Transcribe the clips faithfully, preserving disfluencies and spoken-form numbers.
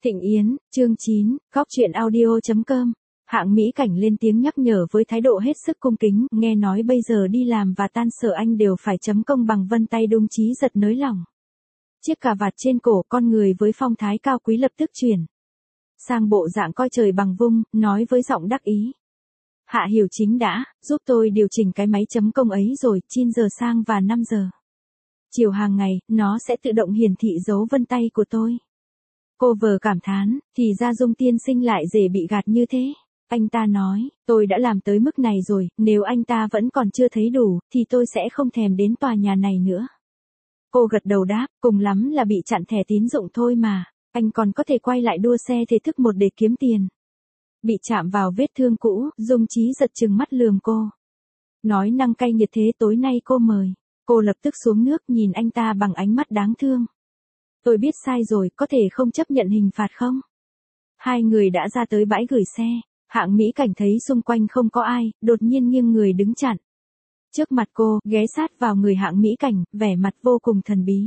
Thịnh Yến, chương chín, góc truyện audio.com. Hạng Mỹ Cảnh lên tiếng nhắc nhở với thái độ hết sức cung kính, nghe nói bây giờ đi làm và tan sở anh đều phải chấm công bằng vân tay đung Chí Giật nới lòng. Chiếc cà vạt trên cổ con người với phong thái cao quý lập tức chuyển sang bộ dạng coi trời bằng vung, nói với giọng đắc ý. Hạ Hiểu Chính đã giúp tôi điều chỉnh cái máy chấm công ấy rồi, chín giờ sang và năm giờ chiều hàng ngày, nó sẽ tự động hiển thị dấu vân tay của tôi. Cô vờ cảm thán, thì ra Dung tiên sinh lại dễ bị gạt như thế. Anh ta nói, tôi đã làm tới mức này rồi, nếu anh ta vẫn còn chưa thấy đủ, thì tôi sẽ không thèm đến tòa nhà này nữa. Cô gật đầu đáp, cùng lắm là bị chặn thẻ tín dụng thôi mà, anh còn có thể quay lại đua xe thể thức một để kiếm tiền. Bị chạm vào vết thương cũ, Dung Chí Giật trừng mắt lườm cô. Nói năng cay nghiệt thế tối nay cô mời. Cô lập tức xuống nước nhìn anh ta bằng ánh mắt đáng thương. Tôi biết sai rồi, có thể không chấp nhận hình phạt không? Hai người đã ra tới bãi gửi xe. Hạng Mỹ Cảnh thấy xung quanh không có ai, đột nhiên nghiêng người đứng chặn trước mặt cô, ghé sát vào người Hạng Mỹ Cảnh, vẻ mặt vô cùng thần bí.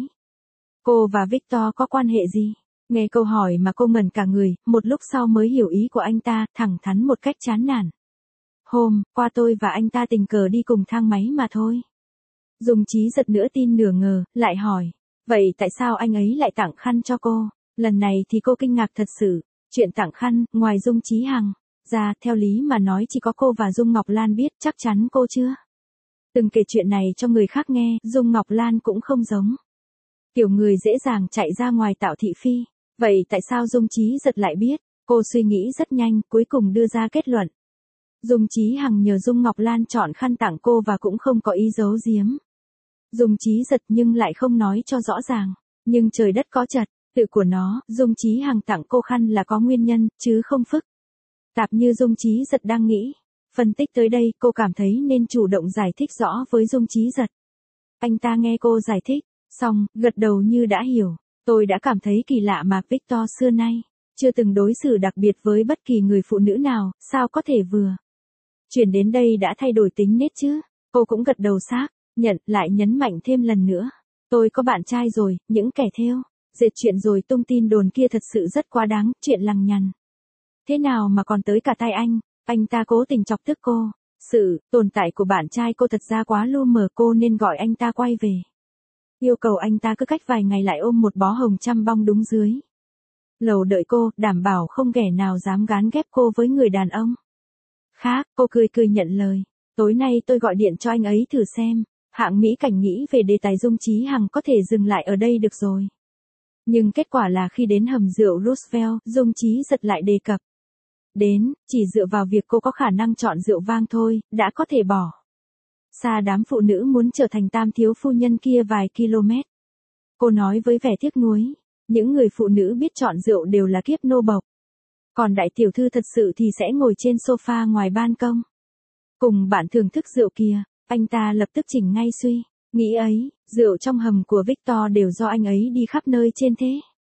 Cô và Victor có quan hệ gì? Nghe câu hỏi mà cô ngẩn cả người, một lúc sau mới hiểu ý của anh ta, thẳng thắn một cách chán nản. Hôm qua tôi và anh ta tình cờ đi cùng thang máy mà thôi. Dung Chí Giật nửa tin nửa ngờ, lại hỏi. Vậy tại sao anh ấy lại tặng khăn cho cô? Lần này thì cô kinh ngạc thật sự. Chuyện tặng khăn, ngoài Dung Chí Hằng ra, theo lý mà nói chỉ có cô và Dung Ngọc Lan biết, chắc chắn cô chưa từng kể chuyện này cho người khác nghe. Dung Ngọc Lan cũng không giống kiểu người dễ dàng chạy ra ngoài tạo thị phi. Vậy tại sao Dung Chí Giật lại biết? Cô suy nghĩ rất nhanh, cuối cùng đưa ra kết luận. Dung Chí Hằng nhờ Dung Ngọc Lan chọn khăn tặng cô và cũng không có ý giấu giếm. Dung Chí Giật nhưng lại không nói cho rõ ràng. Nhưng trời đất có trật, tự của nó, Dung Chí Hằng tặng cô khăn là có nguyên nhân, chứ không phức tạp như Dung Chí Giật đang nghĩ. Phân tích tới đây, cô cảm thấy nên chủ động giải thích rõ với Dung Chí Giật. Anh ta nghe cô giải thích, xong, gật đầu như đã hiểu. Tôi đã cảm thấy kỳ lạ mà Victor xưa nay chưa từng đối xử đặc biệt với bất kỳ người phụ nữ nào, sao có thể vừa chuyển đến đây đã thay đổi tính nết chứ? Cô cũng gật đầu xác nhận, lại nhấn mạnh thêm lần nữa. Tôi có bạn trai rồi, những kẻ thêu dệt chuyện rồi tung tin đồn kia thật sự rất quá đáng, chuyện lằng nhằng thế nào mà còn tới cả tay anh? Anh ta cố tình chọc tức cô. Sự tồn tại của bạn trai cô thật ra quá lu mờ, cô nên gọi anh ta quay về. Yêu cầu anh ta cứ cách vài ngày lại ôm một bó hồng trăm bong đúng dưới lầu đợi cô, đảm bảo không kẻ nào dám gán ghép cô với người đàn ông khác. Cô cười cười nhận lời. Tối nay tôi gọi điện cho anh ấy thử xem. Hạng Mỹ Cảnh nghĩ về đề tài Dung Chí Hằng có thể dừng lại ở đây được rồi. Nhưng kết quả là khi đến hầm rượu Roosevelt, Dung Chí Giật lại đề cập đến, chỉ dựa vào việc cô có khả năng chọn rượu vang thôi, đã có thể bỏ xa đám phụ nữ muốn trở thành tam thiếu phu nhân kia vài km. Cô nói với vẻ tiếc nuối, những người phụ nữ biết chọn rượu đều là kiếp nô bộc. Còn đại tiểu thư thật sự thì sẽ ngồi trên sofa ngoài ban công cùng bạn thưởng thức rượu kia. Anh ta lập tức chỉnh ngay suy nghĩ ấy, rượu trong hầm của Victor đều do anh ấy đi khắp nơi trên thế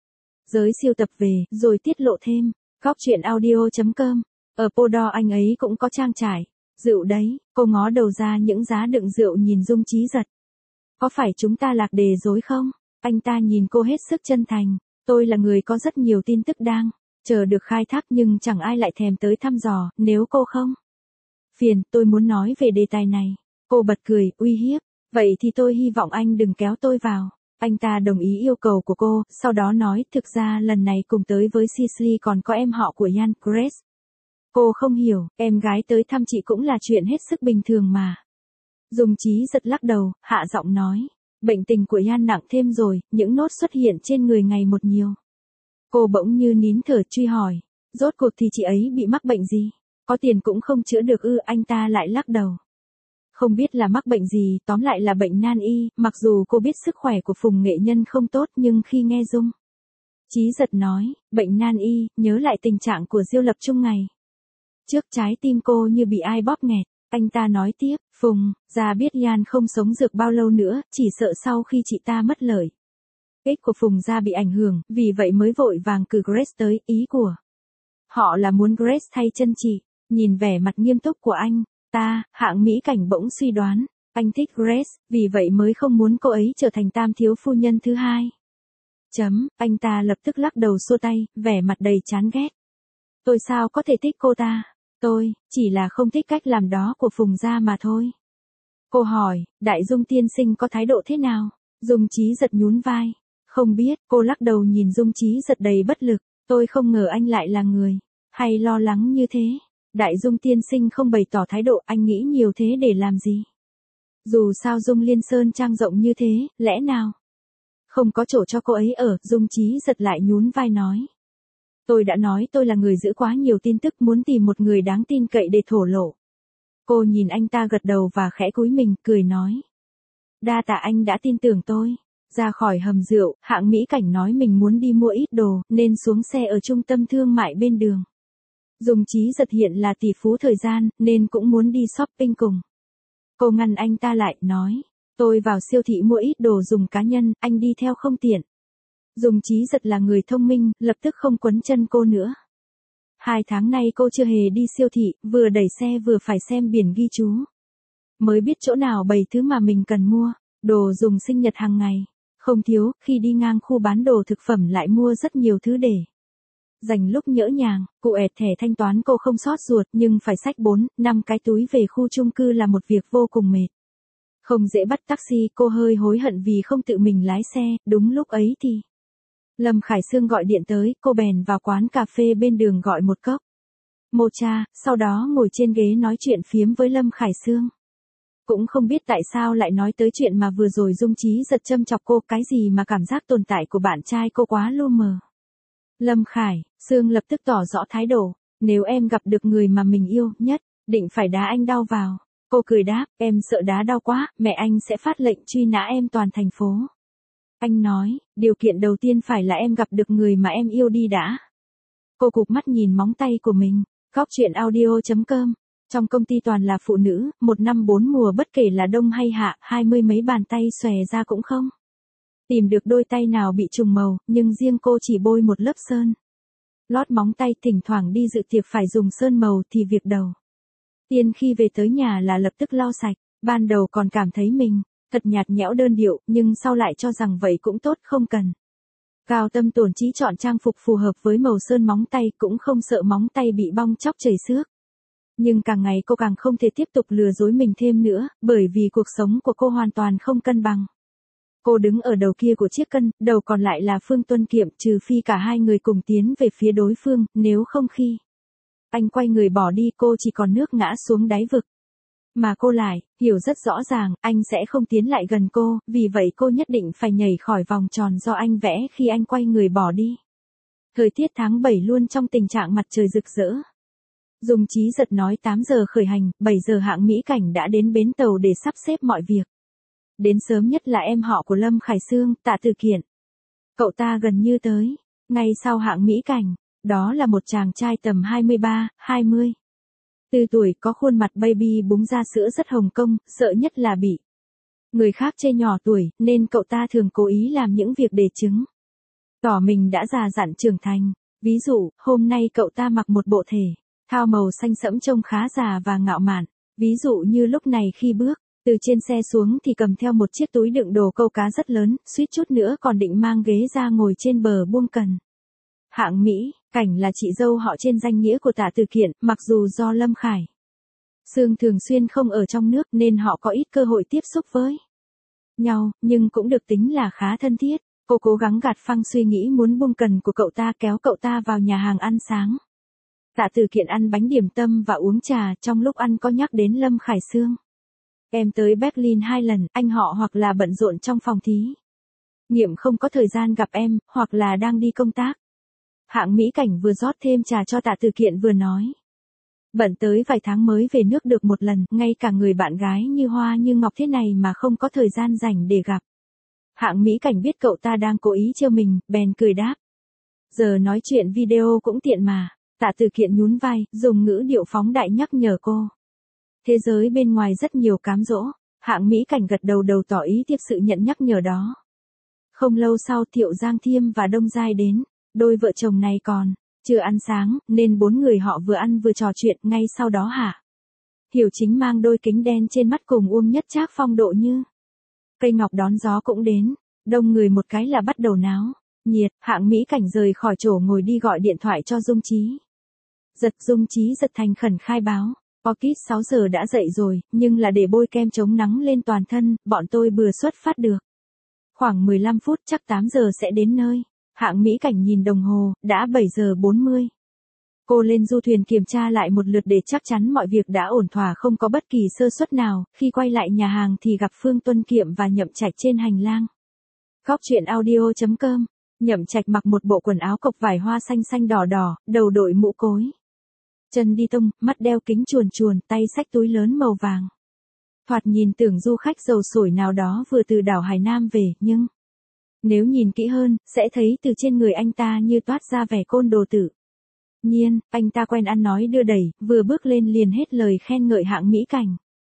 giới siêu tập về, rồi tiết lộ thêm. Góc truyện audio.com. Ở Podor anh ấy cũng có trang trải rượu đấy. Cô ngó đầu ra những giá đựng rượu nhìn Dung Chí Giật. Có phải chúng ta lạc đề rồi không? Anh ta nhìn cô hết sức chân thành. Tôi là người có rất nhiều tin tức đang chờ được khai thác, nhưng chẳng ai lại thèm tới thăm dò, nếu cô không phiền, tôi muốn nói về đề tài này. Cô bật cười, uy hiếp. Vậy thì tôi hy vọng anh đừng kéo tôi vào. Anh ta đồng ý yêu cầu của cô, sau đó nói, thực ra lần này cùng tới với Cicely còn có em họ của Ian, Grace. Cô không hiểu, em gái tới thăm chị cũng là chuyện hết sức bình thường mà. Dung Chí Giật lắc đầu, hạ giọng nói. Bệnh tình của Ian nặng thêm rồi, những nốt xuất hiện trên người ngày một nhiều. Cô bỗng như nín thở truy hỏi. Rốt cuộc thì chị ấy bị mắc bệnh gì? Có tiền cũng không chữa được ư? Anh ta lại lắc đầu. Không biết là mắc bệnh gì, tóm lại là bệnh nan y. Mặc dù cô biết sức khỏe của Phùng nghệ nhân không tốt, nhưng khi nghe Dung Chí Giật nói, bệnh nan y, nhớ lại tình trạng của Diêu Lập Trung ngày trước, trái tim cô như bị ai bóp nghẹt. Anh ta nói tiếp, Phùng gia biết Ian không sống được bao lâu nữa, chỉ sợ sau khi chị ta mất lợi ích của Phùng gia bị ảnh hưởng, vì vậy mới vội vàng cử Grace tới. Ý của họ là muốn Grace thay chân chị. Nhìn vẻ mặt nghiêm túc của anh ta, Hạng Mỹ Cảnh bỗng suy đoán, anh thích Grace, vì vậy mới không muốn cô ấy trở thành tam thiếu phu nhân thứ hai. Chấm, anh ta lập tức lắc đầu xua tay, vẻ mặt đầy chán ghét. Tôi sao có thể thích cô ta? Tôi, chỉ là không thích cách làm đó của Phùng gia mà thôi. Cô hỏi, Đại Dung tiên sinh có thái độ thế nào? Dung Chí Giật nhún vai. Không biết, cô lắc đầu nhìn Dung Chí Giật đầy bất lực. Tôi không ngờ anh lại là người hay lo lắng như thế. Đại Dung tiên sinh không bày tỏ thái độ, anh nghĩ nhiều thế để làm gì? Dù sao Dung Liên Sơn trang rộng như thế, lẽ nào không có chỗ cho cô ấy ở? Dung Chí Giật lại nhún vai nói. Tôi đã nói tôi là người giữ quá nhiều tin tức, muốn tìm một người đáng tin cậy để thổ lộ. Cô nhìn anh ta gật đầu và khẽ cúi mình, cười nói. Đa tạ anh đã tin tưởng tôi. Ra khỏi hầm rượu, Hạng Mỹ Cảnh nói mình muốn đi mua ít đồ, nên xuống xe ở trung tâm thương mại bên đường. Dung Chí Giật hiện là tỷ phú thời gian, nên cũng muốn đi shopping cùng. Cô ngăn anh ta lại, nói. Tôi vào siêu thị mua ít đồ dùng cá nhân, anh đi theo không tiện. Dung Chí Giật là người thông minh, lập tức không quấn chân cô nữa. Hai tháng nay cô chưa hề đi siêu thị, vừa đẩy xe vừa phải xem biển ghi chú. Mới biết chỗ nào bày thứ mà mình cần mua, đồ dùng sinh nhật hàng ngày. Không thiếu, khi đi ngang khu bán đồ thực phẩm lại mua rất nhiều thứ để dành lúc nhỡ nhàng. Cụ ẹt thẻ thanh toán cô không sót ruột, nhưng phải xách bốn, năm cái túi về khu chung cư là một việc vô cùng mệt. Không dễ bắt taxi, cô hơi hối hận vì không tự mình lái xe. Đúng lúc ấy thì Lâm Khải Sương gọi điện tới, cô bèn vào quán cà phê bên đường gọi một cốc mocha, sau đó ngồi trên ghế nói chuyện phiếm với Lâm Khải Sương. Cũng không biết tại sao lại nói tới chuyện mà vừa rồi Dung Chí Giật châm chọc cô, cái gì mà cảm giác tồn tại của bạn trai cô quá lu mờ. Lâm Khải Sương lập tức tỏ rõ thái độ, nếu em gặp được người mà mình yêu nhất, định phải đá anh đau vào. Cô cười đáp, em sợ đá đau quá, mẹ anh sẽ phát lệnh truy nã em toàn thành phố. Anh nói, điều kiện đầu tiên phải là em gặp được người mà em yêu đi đã. Cô cụp mắt nhìn móng tay của mình. Góc truyện audio chấm com. Trong công ty toàn là phụ nữ, một năm bốn mùa bất kể là đông hay hạ, hai mươi mấy bàn tay xòe ra cũng không tìm được đôi tay nào bị trùng màu, nhưng riêng cô chỉ bôi một lớp sơn lót móng tay, thỉnh thoảng đi dự tiệc phải dùng sơn màu thì việc đầu tiên khi về tới nhà là lập tức lau sạch. Ban đầu còn cảm thấy mình thật nhạt nhẽo đơn điệu, nhưng sau lại cho rằng vậy cũng tốt, không cần cao tâm tổn trí chọn trang phục phù hợp với màu sơn móng tay, cũng không sợ móng tay bị bong tróc chảy xước. Nhưng càng ngày cô càng không thể tiếp tục lừa dối mình thêm nữa, bởi vì cuộc sống của cô hoàn toàn không cân bằng. Cô đứng ở đầu kia của chiếc cân, đầu còn lại là Phương Tuân Kiệm, trừ phi cả hai người cùng tiến về phía đối phương, nếu không khi anh quay người bỏ đi cô chỉ còn nước ngã xuống đáy vực. Mà cô lại, hiểu rất rõ ràng, anh sẽ không tiến lại gần cô, vì vậy cô nhất định phải nhảy khỏi vòng tròn do anh vẽ khi anh quay người bỏ đi. Thời tiết tháng bảy luôn trong tình trạng mặt trời rực rỡ. Dung Chí Giật nói tám giờ khởi hành, bảy giờ Hạng Mỹ Cảnh đã đến bến tàu để sắp xếp mọi việc. Đến sớm nhất là em họ của Lâm Khải Sương, Tạ Từ Kiện. Cậu ta gần như tới, ngay sau Hạng Mỹ Cảnh, đó là một chàng trai tầm hai mươi ba, hai mươi. Từ tuổi, có khuôn mặt baby búng ra sữa rất Hồng Kông, sợ nhất là bị người khác chê nhỏ tuổi, nên cậu ta thường cố ý làm những việc để chứng tỏ mình đã già dặn trưởng thành. Ví dụ, hôm nay cậu ta mặc một bộ thể thao màu xanh sẫm trông khá già và ngạo mạn. Ví dụ như lúc này khi bước từ trên xe xuống thì cầm theo một chiếc túi đựng đồ câu cá rất lớn, suýt chút nữa còn định mang ghế ra ngồi trên bờ buông cần. Hạng Mỹ Cảnh là chị dâu họ trên danh nghĩa của Tạ Từ Kiện, mặc dù do Lâm Khải Sương thường xuyên không ở trong nước nên họ có ít cơ hội tiếp xúc với nhau, nhưng cũng được tính là khá thân thiết. Cô cố gắng gạt phăng suy nghĩ muốn buông cần của cậu ta, kéo cậu ta vào nhà hàng ăn sáng. Tạ Từ Kiện ăn bánh điểm tâm và uống trà, trong lúc ăn có nhắc đến Lâm Khải Sương. Em tới Berlin hai lần, anh họ hoặc là bận rộn trong phòng thí nghiệm không có thời gian gặp em, hoặc là đang đi công tác. Hạng Mỹ Cảnh vừa rót thêm trà cho Tạ Từ Kiện vừa nói. Bận tới vài tháng mới về nước được một lần, ngay cả người bạn gái như hoa như ngọc thế này mà không có thời gian rảnh để gặp. Hạng Mỹ Cảnh biết cậu ta đang cố ý trêu mình, bèn cười đáp. Giờ nói chuyện video cũng tiện mà. Tạ Từ Kiện nhún vai, dùng ngữ điệu phóng đại nhắc nhở cô. Thế giới bên ngoài rất nhiều cám dỗ. Hạng Mỹ Cảnh gật đầu đầu tỏ ý tiếp sự nhận nhắc nhở đó. Không lâu sau Thiệu Giang Thiêm và Đông Giai đến. Đôi vợ chồng này còn chưa ăn sáng, nên bốn người họ vừa ăn vừa trò chuyện. Ngay sau đó Hạ Hiểu Chính mang đôi kính đen trên mắt cùng Uông Nhất Trác phong độ như cây ngọc đón gió cũng đến. Đông người một cái là bắt đầu náo. Nhiệt, Hạng Mỹ Cảnh rời khỏi chỗ ngồi đi gọi điện thoại cho Dung Chí. Giật Dung Chí giật thành khẩn khai báo. Orchid sáu giờ đã dậy rồi, nhưng là để bôi kem chống nắng lên toàn thân, bọn tôi vừa xuất phát được. Khoảng mười lăm phút chắc tám giờ sẽ đến nơi. Hạng Mỹ Cảnh nhìn đồng hồ, đã bảy giờ bốn mươi. Cô lên du thuyền kiểm tra lại một lượt để chắc chắn mọi việc đã ổn thỏa không có bất kỳ sơ suất nào, khi quay lại nhà hàng thì gặp Phương Tuân Kiệm và Nhậm Trạch trên hành lang. Góc truyện audio chấm com. Nhậm Trạch mặc một bộ quần áo cộc vải hoa xanh xanh đỏ đỏ, đầu đội mũ cối. Chân đi tông, mắt đeo kính chuồn chuồn, tay xách túi lớn màu vàng. Thoạt nhìn tưởng du khách giàu sổi nào đó vừa từ đảo Hải Nam về, nhưng nếu nhìn kỹ hơn, sẽ thấy từ trên người anh ta như toát ra vẻ côn đồ tử. Nhiên, anh ta quen ăn nói đưa đẩy, vừa bước lên liền hết lời khen ngợi Hạng Mỹ Cảnh.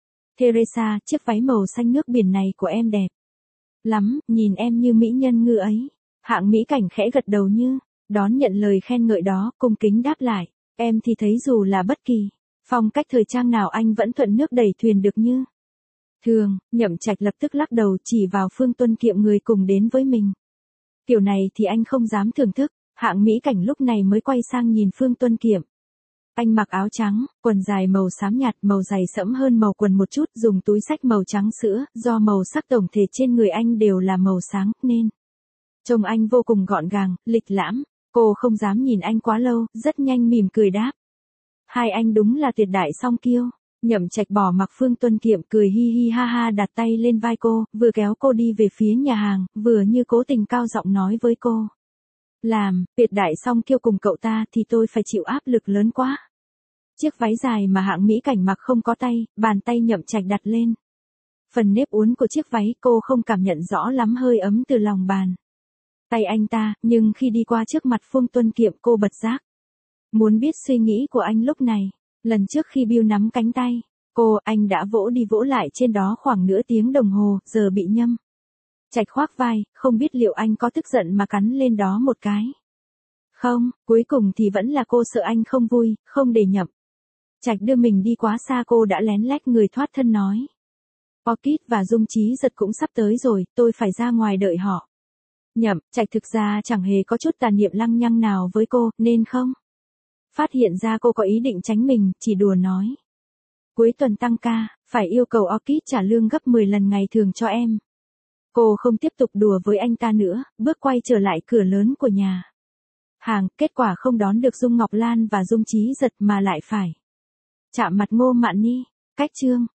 Teresa, chiếc váy màu xanh nước biển này của em đẹp lắm, nhìn em như mỹ nhân ngư ấy. Hạng Mỹ Cảnh khẽ gật đầu như đón nhận lời khen ngợi đó, cung kính đáp lại. Em thì thấy dù là bất kỳ phong cách thời trang nào anh vẫn thuận nước đẩy thuyền được như thường. Nhậm Trạch lập tức lắc đầu chỉ vào Phương Tuân Kiệm người cùng đến với mình. Kiểu này thì anh không dám thưởng thức. Hạng Mỹ Cảnh lúc này mới quay sang nhìn Phương Tuân Kiệm. Anh mặc áo trắng, quần dài màu xám nhạt, màu dày sẫm hơn màu quần một chút, dùng túi xách màu trắng sữa, do màu sắc tổng thể trên người anh đều là màu sáng, nên trông anh vô cùng gọn gàng, lịch lãm. Cô không dám nhìn anh quá lâu, rất nhanh mỉm cười đáp. Hai anh đúng là tuyệt đại song kiêu. Nhậm Trạch bỏ mặc Phương Tuân Kiệm cười hi hi ha ha đặt tay lên vai cô, vừa kéo cô đi về phía nhà hàng, vừa như cố tình cao giọng nói với cô. Làm, tuyệt đại song kiêu cùng cậu ta thì tôi phải chịu áp lực lớn quá. Chiếc váy dài mà Hạng Mỹ Cảnh mặc không có tay, bàn tay Nhậm Trạch đặt lên phần nếp uốn của chiếc váy, cô không cảm nhận rõ lắm hơi ấm từ lòng bàn tay anh ta, nhưng khi đi qua trước mặt Phương Tuân Kiệm cô bật giác. Muốn biết suy nghĩ của anh lúc này, lần trước khi Bill nắm cánh tay cô, anh đã vỗ đi vỗ lại trên đó khoảng nửa tiếng đồng hồ, giờ bị Nhâm Trạch khoác vai, không biết liệu anh có tức giận mà cắn lên đó một cái không. Cuối cùng thì vẫn là cô sợ anh không vui, không để Nhậm Trạch đưa mình đi quá xa, cô đã lén lách người thoát thân nói. Orchid và Dung Chí Giật cũng sắp tới rồi, tôi phải ra ngoài đợi họ. Nhậm Trạch thực ra chẳng hề có chút tà niệm lăng nhăng nào với cô, nên không phát hiện ra cô có ý định tránh mình, chỉ đùa nói. Cuối tuần tăng ca, phải yêu cầu Orchid trả lương gấp mười lần ngày thường cho em. Cô không tiếp tục đùa với anh ta nữa, bước quay trở lại cửa lớn của nhà hàng, kết quả không đón được Dung Ngọc Lan và Dung Chí Giật mà lại phải chạm mặt Ngô Mạn Ni. Cách chương